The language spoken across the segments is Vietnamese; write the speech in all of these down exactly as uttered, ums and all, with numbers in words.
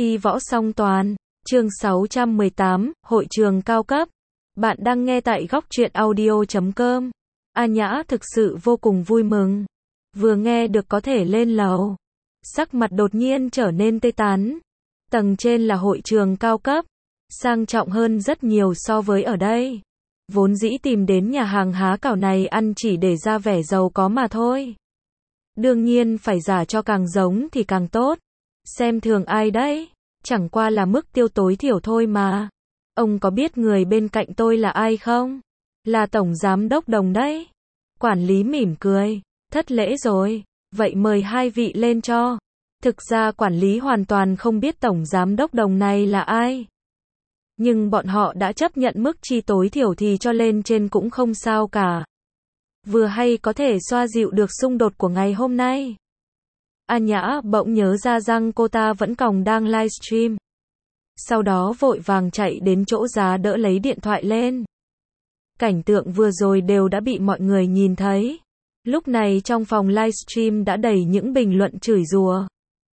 Y võ song toàn, chương sáu trăm mười tám, hội trường cao cấp. Bạn đang nghe tại góc truyện audio chấm com. A Nhã thực sự vô cùng vui mừng. Vừa nghe được có thể lên lầu, sắc mặt đột nhiên trở nên tươi tắn. Tầng trên là hội trường cao cấp, sang trọng hơn rất nhiều so với ở đây. Vốn dĩ tìm đến nhà hàng há cảo này ăn chỉ để ra vẻ giàu có mà thôi. Đương nhiên phải giả cho càng giống thì càng tốt. Xem thường ai đấy? Chẳng qua là mức tiêu tối thiểu thôi mà. Ông có biết người bên cạnh tôi là ai không? Là Tổng Giám Đốc Đồng đấy. Quản lý mỉm cười. Thất lễ rồi. Vậy mời hai vị lên cho. Thực ra quản lý hoàn toàn không biết Tổng Giám Đốc Đồng này là ai. Nhưng bọn họ đã chấp nhận mức chi tối thiểu thì cho lên trên cũng không sao cả. Vừa hay có thể xoa dịu được xung đột của ngày hôm nay. A Nhã bỗng nhớ ra rằng cô ta vẫn còn đang livestream. Sau đó vội vàng chạy đến chỗ giá đỡ lấy điện thoại lên. Cảnh tượng vừa rồi đều đã bị mọi người nhìn thấy. Lúc này trong phòng livestream đã đầy những bình luận chửi rủa.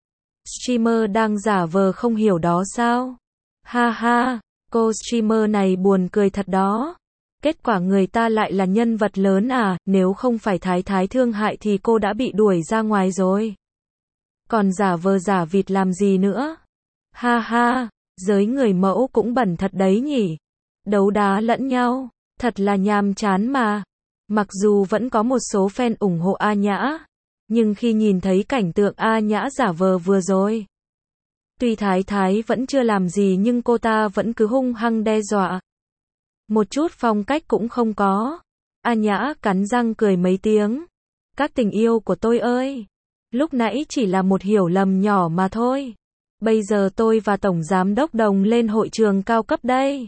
Streamer đang giả vờ không hiểu đó sao? Ha ha, cô streamer này buồn cười thật đó. Kết quả người ta lại là nhân vật lớn à, nếu không phải Thái Thái thương hại thì cô đã bị đuổi ra ngoài rồi. Còn giả vờ giả vịt làm gì nữa? Ha ha, giới người mẫu cũng bẩn thật đấy nhỉ. Đấu đá lẫn nhau, thật là nhàm chán mà. Mặc dù vẫn có một số fan ủng hộ A Nhã, nhưng khi nhìn thấy cảnh tượng A Nhã giả vờ vừa rồi, tuy Thái Thái vẫn chưa làm gì nhưng cô ta vẫn cứ hung hăng đe dọa. Một chút phong cách cũng không có. A Nhã cắn răng cười mấy tiếng. Các tình yêu của tôi ơi! Lúc nãy chỉ là một hiểu lầm nhỏ mà thôi. Bây giờ tôi và Tổng Giám Đốc Đồng lên hội trường cao cấp đây.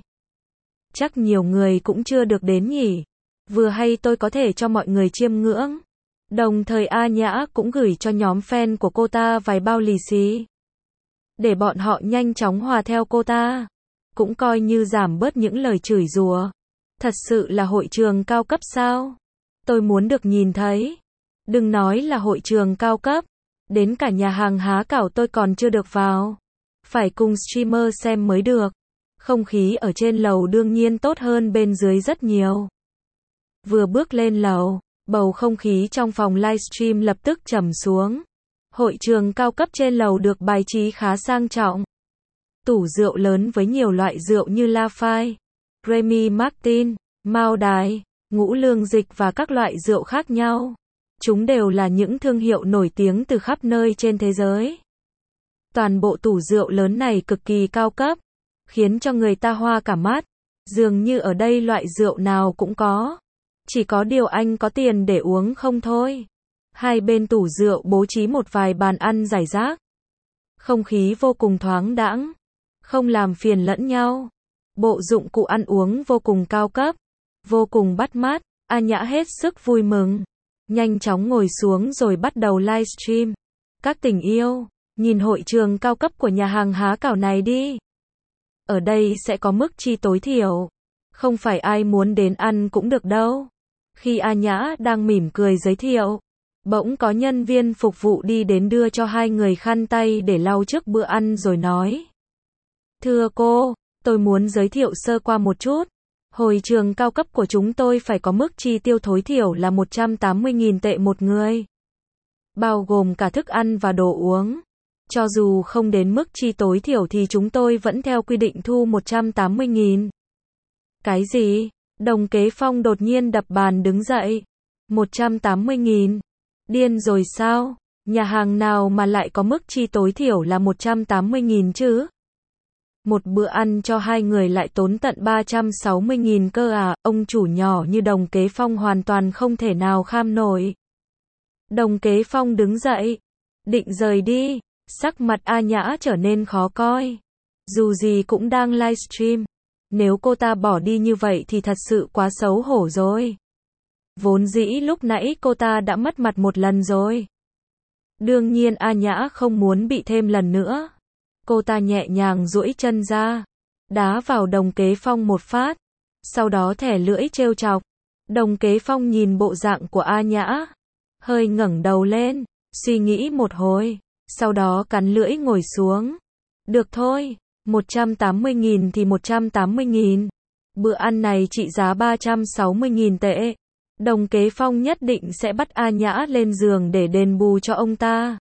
Chắc nhiều người cũng chưa được đến nhỉ. Vừa hay tôi có thể cho mọi người chiêm ngưỡng. Đồng thời A Nhã cũng gửi cho nhóm fan của cô ta vài bao lì xì. Để bọn họ nhanh chóng hòa theo cô ta. Cũng coi như giảm bớt những lời chửi rủa. Thật sự là hội trường cao cấp sao? Tôi muốn được nhìn thấy. Đừng nói là hội trường cao cấp. Đến cả nhà hàng há cảo tôi còn chưa được vào. Phải cùng streamer xem mới được. Không khí ở trên lầu đương nhiên tốt hơn bên dưới rất nhiều. Vừa bước lên lầu, bầu không khí trong phòng livestream lập tức trầm xuống. Hội trường cao cấp trên lầu được bài trí khá sang trọng. Tủ rượu lớn với nhiều loại rượu như Lafite, Remy Martin, Mao Đài, Ngũ Lương Dịch và các loại rượu khác nhau. Chúng đều là những thương hiệu nổi tiếng từ khắp nơi trên thế giới. Toàn bộ tủ rượu lớn này cực kỳ cao cấp, khiến cho người ta hoa cả mắt. Dường như ở đây loại rượu nào cũng có. Chỉ có điều anh có tiền để uống không thôi. Hai bên tủ rượu bố trí một vài bàn ăn rải rác. Không khí vô cùng thoáng đãng, không làm phiền lẫn nhau. Bộ dụng cụ ăn uống vô cùng cao cấp, vô cùng bắt mắt. A Nhã hết sức vui mừng. Nhanh chóng ngồi xuống rồi bắt đầu livestream. Các tình yêu, nhìn hội trường cao cấp của nhà hàng há cảo này đi. Ở đây sẽ có mức chi tối thiểu. Không phải ai muốn đến ăn cũng được đâu. Khi A Nhã đang mỉm cười giới thiệu, bỗng có nhân viên phục vụ đi đến đưa cho hai người khăn tay để lau trước bữa ăn rồi nói. Thưa cô, tôi muốn giới thiệu sơ qua một chút. Hội trường cao cấp của chúng tôi phải có mức chi tiêu tối thiểu là một trăm tám mươi nghìn tệ một người. Bao gồm cả thức ăn và đồ uống. Cho dù không đến mức chi tối thiểu thì chúng tôi vẫn theo quy định thu một trăm tám mươi nghìn. Cái gì? Đồng Kế Phong đột nhiên đập bàn đứng dậy. một trăm tám mươi nghìn? Điên rồi sao? Nhà hàng nào mà lại có mức chi tối thiểu là một trăm tám mươi nghìn chứ? Một bữa ăn cho hai người lại tốn tận ba trăm sáu mươi nghìn cơ à, ông chủ nhỏ như Đồng Kế Phong hoàn toàn không thể nào kham nổi. Đồng Kế Phong đứng dậy, định rời đi, sắc mặt A Nhã trở nên khó coi. Dù gì cũng đang livestream, nếu cô ta bỏ đi như vậy thì thật sự quá xấu hổ rồi. Vốn dĩ lúc nãy cô ta đã mất mặt một lần rồi. Đương nhiên A Nhã không muốn bị thêm lần nữa. Cô ta nhẹ nhàng duỗi chân ra, đá vào Đồng Kế Phong một phát, sau đó thẻ lưỡi trêu chọc. Đồng Kế Phong nhìn bộ dạng của A Nhã, hơi ngẩng đầu lên, suy nghĩ một hồi, sau đó cắn lưỡi ngồi xuống. Được thôi, một trăm tám mươi nghìn thì một trăm tám mươi nghìn. Bữa ăn này trị giá ba trăm sáu mươi nghìn tệ. Đồng Kế Phong nhất định sẽ bắt A Nhã lên giường để đền bù cho ông ta.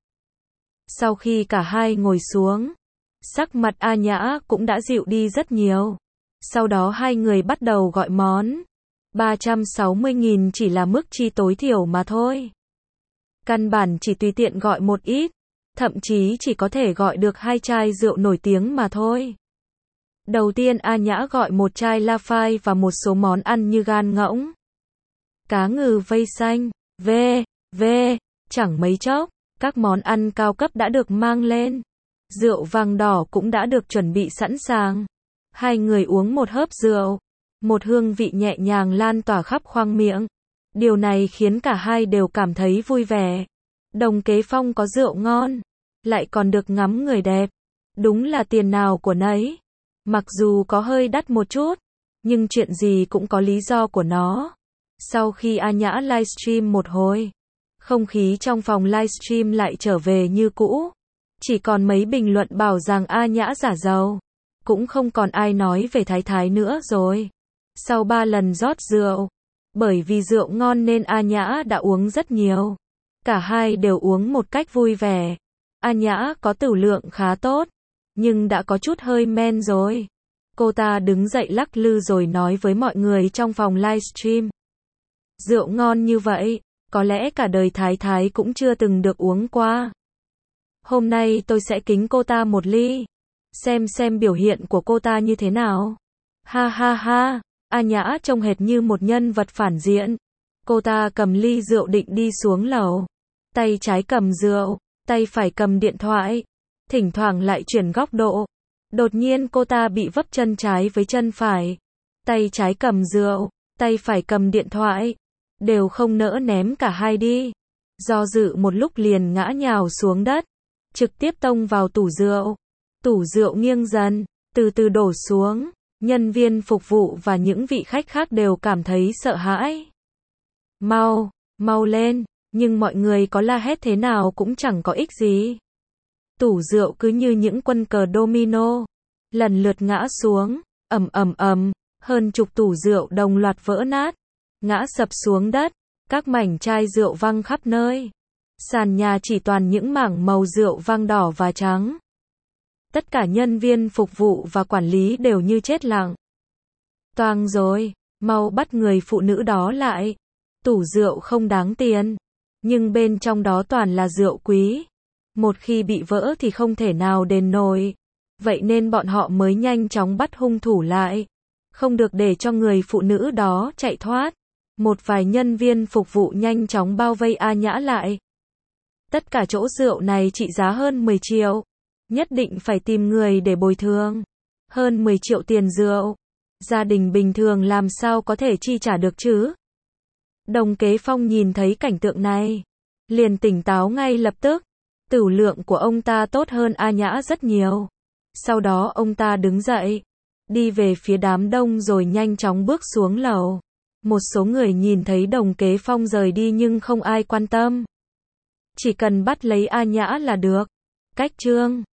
Sau khi cả hai ngồi xuống, sắc mặt A Nhã cũng đã dịu đi rất nhiều. Sau đó hai người bắt đầu gọi món. ba trăm sáu mươi nghìn chỉ là mức chi tối thiểu mà thôi. Căn bản chỉ tùy tiện gọi một ít, thậm chí chỉ có thể gọi được hai chai rượu nổi tiếng mà thôi. Đầu tiên A Nhã gọi một chai La Phai và một số món ăn như gan ngỗng, cá ngừ vây xanh, v, v, chẳng mấy chốc, các món ăn cao cấp đã được mang lên. Rượu vang đỏ cũng đã được chuẩn bị sẵn sàng. Hai người uống một hớp rượu, một hương vị nhẹ nhàng lan tỏa khắp khoang miệng. Điều này khiến cả hai đều cảm thấy vui vẻ. Đồng Kế Phong có rượu ngon, lại còn được ngắm người đẹp. Đúng là tiền nào của nấy. Mặc dù có hơi đắt một chút, nhưng chuyện gì cũng có lý do của nó. Sau khi A Nhã livestream một hồi, không khí trong phòng livestream lại trở về như cũ. Chỉ còn mấy bình luận bảo rằng A Nhã giả giàu. Cũng không còn ai nói về Thái Thái nữa rồi. Sau ba lần rót rượu, bởi vì rượu ngon nên A Nhã đã uống rất nhiều. Cả hai đều uống một cách vui vẻ. A Nhã có tửu lượng khá tốt, nhưng đã có chút hơi men rồi. Cô ta đứng dậy lắc lư rồi nói với mọi người trong phòng livestream. Rượu ngon như vậy, có lẽ cả đời Thái Thái cũng chưa từng được uống qua. Hôm nay tôi sẽ kính cô ta một ly. Xem xem biểu hiện của cô ta như thế nào. Ha ha ha, A Nhã trông hệt như một nhân vật phản diện. Cô ta cầm ly rượu định đi xuống lầu. Tay trái cầm rượu, tay phải cầm điện thoại. Thỉnh thoảng lại chuyển góc độ. Đột nhiên cô ta bị vấp chân trái với chân phải. Tay trái cầm rượu, tay phải cầm điện thoại. Đều không nỡ ném cả hai đi. Do dự một lúc liền ngã nhào xuống đất. Trực tiếp tông vào tủ rượu. Tủ rượu nghiêng dần, từ từ đổ xuống. Nhân viên phục vụ và những vị khách khác đều cảm thấy sợ hãi. Mau, mau lên, nhưng mọi người có la hét thế nào cũng chẳng có ích gì. Tủ rượu cứ như những quân cờ domino, lần lượt ngã xuống, ầm ầm ầm, hơn chục tủ rượu đồng loạt vỡ nát, ngã sập xuống đất, các mảnh chai rượu văng khắp nơi. Sàn nhà chỉ toàn những mảng màu rượu vang đỏ và trắng. Tất cả nhân viên phục vụ và quản lý đều như chết lặng. Toang rồi, mau bắt người phụ nữ đó lại. Tủ rượu không đáng tiền, nhưng bên trong đó toàn là rượu quý. Một khi bị vỡ thì không thể nào đền nổi. Vậy nên bọn họ mới nhanh chóng bắt hung thủ lại. Không được để cho người phụ nữ đó chạy thoát. Một vài nhân viên phục vụ nhanh chóng bao vây A Nhã lại. Tất cả chỗ rượu này trị giá hơn mười triệu. Nhất định phải tìm người để bồi thường. Hơn mười triệu tiền rượu. Gia đình bình thường làm sao có thể chi trả được chứ? Đồng Kế Phong nhìn thấy cảnh tượng này, liền tỉnh táo ngay lập tức. Tửu lượng của ông ta tốt hơn A Nhã rất nhiều. Sau đó ông ta đứng dậy, đi về phía đám đông rồi nhanh chóng bước xuống lầu. Một số người nhìn thấy Đồng Kế Phong rời đi nhưng không ai quan tâm. Chỉ cần bắt lấy A Nhã là được. Cách chương